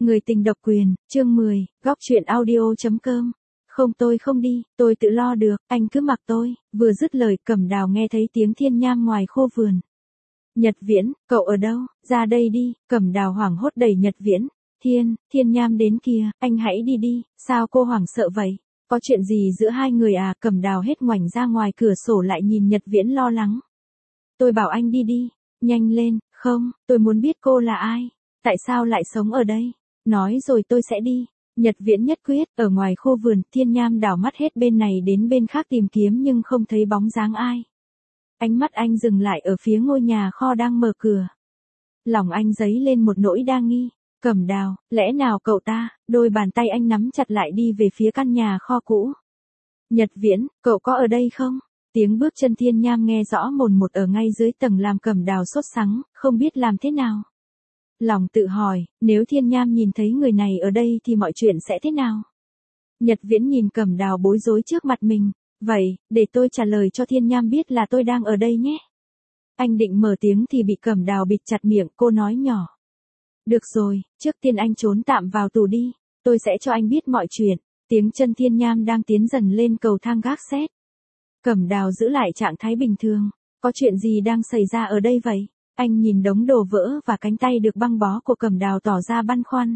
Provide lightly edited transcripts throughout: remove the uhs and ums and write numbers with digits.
Người tình độc quyền, chương 10, góc truyện audio.com. Không, tôi không đi, tôi tự lo được, anh cứ mặc tôi. Vừa dứt lời, Cẩm Đào nghe thấy tiếng Thiên Nham ngoài khô vườn. Nhật Viễn, cậu ở đâu, ra đây đi. Cẩm Đào hoảng hốt đẩy Nhật Viễn. Thiên Nham đến kìa, anh hãy đi đi. Sao cô hoảng sợ vậy? Có chuyện gì giữa hai người à? Cẩm Đào hết ngoảnh ra ngoài cửa sổ lại nhìn Nhật Viễn lo lắng. Tôi bảo anh đi đi, nhanh lên. Không, tôi muốn biết cô là ai, tại sao lại sống ở đây. Nói rồi tôi sẽ đi. Nhật Viễn nhất quyết. Ở ngoài khu vườn, Thiên Nham đảo mắt hết bên này đến bên khác tìm kiếm nhưng không thấy bóng dáng ai. Ánh mắt anh dừng lại ở phía ngôi nhà kho đang mở cửa. Lòng anh dấy lên một nỗi đa nghi. Cẩm Đào, lẽ nào cậu ta? Đôi bàn tay anh nắm chặt lại đi về phía căn nhà kho cũ. Nhật Viễn, cậu có ở đây không? Tiếng bước chân Thiên Nham nghe rõ mồn một ở ngay dưới tầng làm Cẩm Đào sốt sắng, không biết làm thế nào. Lòng tự hỏi, nếu Thiên Nham nhìn thấy người này ở đây thì mọi chuyện sẽ thế nào? Nhật Viễn nhìn Cẩm Đào bối rối trước mặt mình. Vậy, để tôi trả lời cho Thiên Nham biết là tôi đang ở đây nhé. Anh định mở tiếng thì bị Cẩm Đào bịt chặt miệng, cô nói nhỏ. Được rồi, trước tiên anh trốn tạm vào tù đi, tôi sẽ cho anh biết mọi chuyện. Tiếng chân Thiên Nham đang tiến dần lên cầu thang gác xét. Cẩm Đào giữ lại trạng thái bình thường. Có chuyện gì đang xảy ra ở đây vậy? Anh nhìn đống đồ vỡ và cánh tay được băng bó của Cẩm Đào tỏ ra băn khoăn.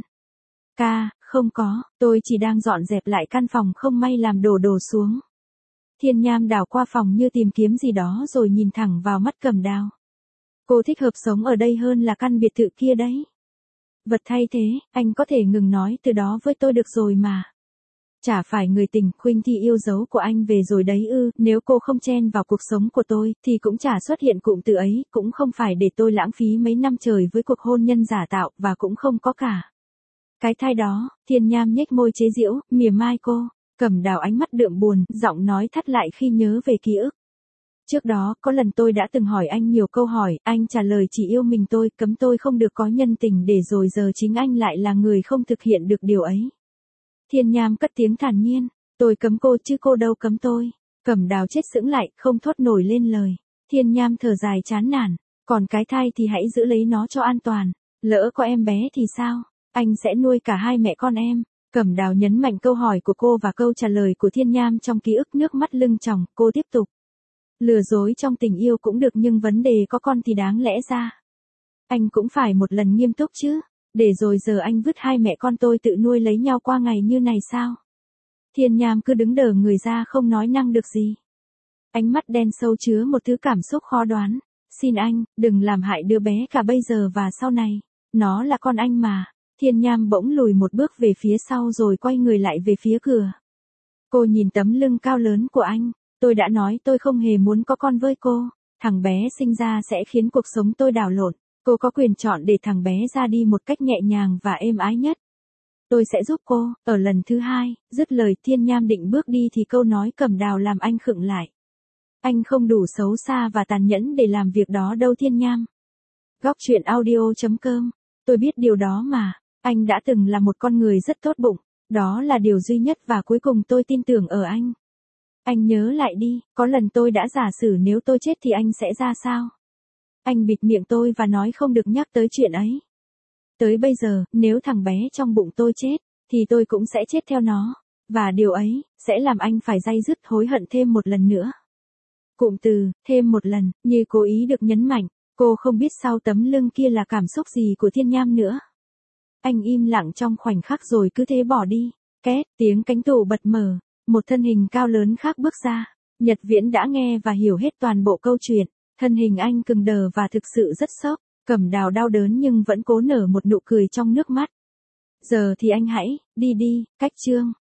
Không có, tôi chỉ đang dọn dẹp lại căn phòng không may làm đổ xuống. Thiên Nham đảo qua phòng như tìm kiếm gì đó rồi nhìn thẳng vào mắt Cẩm Đào. Cô thích hợp sống ở đây hơn là căn biệt thự kia đấy. Vật thay thế, anh có thể ngừng nói từ đó với tôi được rồi mà. Chả phải người tình Khuynh Thi yêu dấu của anh về rồi đấy ư? Nếu cô không chen vào cuộc sống của tôi thì cũng chả xuất hiện cụm từ ấy, cũng không phải để tôi lãng phí mấy năm trời với cuộc hôn nhân giả tạo, và cũng không có cả cái thai đó. Thiên Nham nhếch môi chế giễu, mỉa mai cô. Cẩm Đào ánh mắt đượm buồn, giọng nói thắt lại khi nhớ về ký ức. Trước đó, có lần tôi đã từng hỏi anh nhiều câu hỏi, anh trả lời chỉ yêu mình tôi, cấm tôi không được có nhân tình, để rồi giờ chính anh lại là người không thực hiện được điều ấy. Thiên Nham cất tiếng thản nhiên, tôi cấm cô chứ cô đâu cấm tôi. Cẩm Đào chết sững lại, không thốt nổi lên lời. Thiên Nham thở dài chán nản, còn cái thai thì hãy giữ lấy nó cho an toàn, lỡ có em bé thì sao? Anh sẽ nuôi cả hai mẹ con em. Cẩm Đào nhấn mạnh câu hỏi của cô và câu trả lời của Thiên Nham trong ký ức, nước mắt lưng tròng, cô tiếp tục. Lừa dối trong tình yêu cũng được nhưng vấn đề có con thì đáng lẽ ra anh cũng phải một lần nghiêm túc chứ. Để rồi giờ anh vứt hai mẹ con tôi tự nuôi lấy nhau qua ngày như này sao? Thiên Nham cứ đứng đờ người ra không nói năng được gì. Ánh mắt đen sâu chứa một thứ cảm xúc khó đoán. Xin anh, đừng làm hại đứa bé cả bây giờ và sau này. Nó là con anh mà. Thiên Nham bỗng lùi một bước về phía sau rồi quay người lại về phía cửa. Cô nhìn tấm lưng cao lớn của anh. Tôi đã nói tôi không hề muốn có con với cô. Thằng bé sinh ra sẽ khiến cuộc sống tôi đảo lộn. Cô có quyền chọn để thằng bé ra đi một cách nhẹ nhàng và êm ái nhất. Tôi sẽ giúp cô. Ở lần thứ hai, dứt lời Thiên Nham định bước đi thì câu nói Cẩm Đào làm anh khựng lại. Anh không đủ xấu xa và tàn nhẫn để làm việc đó đâu Thiên Nham. Góc truyện audio.com. Tôi biết điều đó mà. Anh đã từng là một con người rất tốt bụng. Đó là điều duy nhất và cuối cùng tôi tin tưởng ở anh. Anh nhớ lại đi, có lần tôi đã giả sử nếu tôi chết thì anh sẽ ra sao? Anh bịt miệng tôi và nói không được nhắc tới chuyện ấy. Tới bây giờ, nếu thằng bé trong bụng tôi chết, thì tôi cũng sẽ chết theo nó. Và điều ấy, sẽ làm anh phải day dứt hối hận thêm một lần nữa. Cụm từ, thêm một lần, như cố ý được nhấn mạnh. Cô không biết sau tấm lưng kia là cảm xúc gì của Thiên Nham nữa. Anh im lặng trong khoảnh khắc rồi cứ thế bỏ đi. Két, tiếng cánh tủ bật mở. Một thân hình cao lớn khác bước ra. Nhật Viễn đã nghe và hiểu hết toàn bộ câu chuyện. Thân hình anh cứng đờ và thực sự rất sốc. Cẩm Đào đau đớn nhưng vẫn cố nở một nụ cười trong nước mắt. Giờ thì anh hãy, đi đi, cách chương.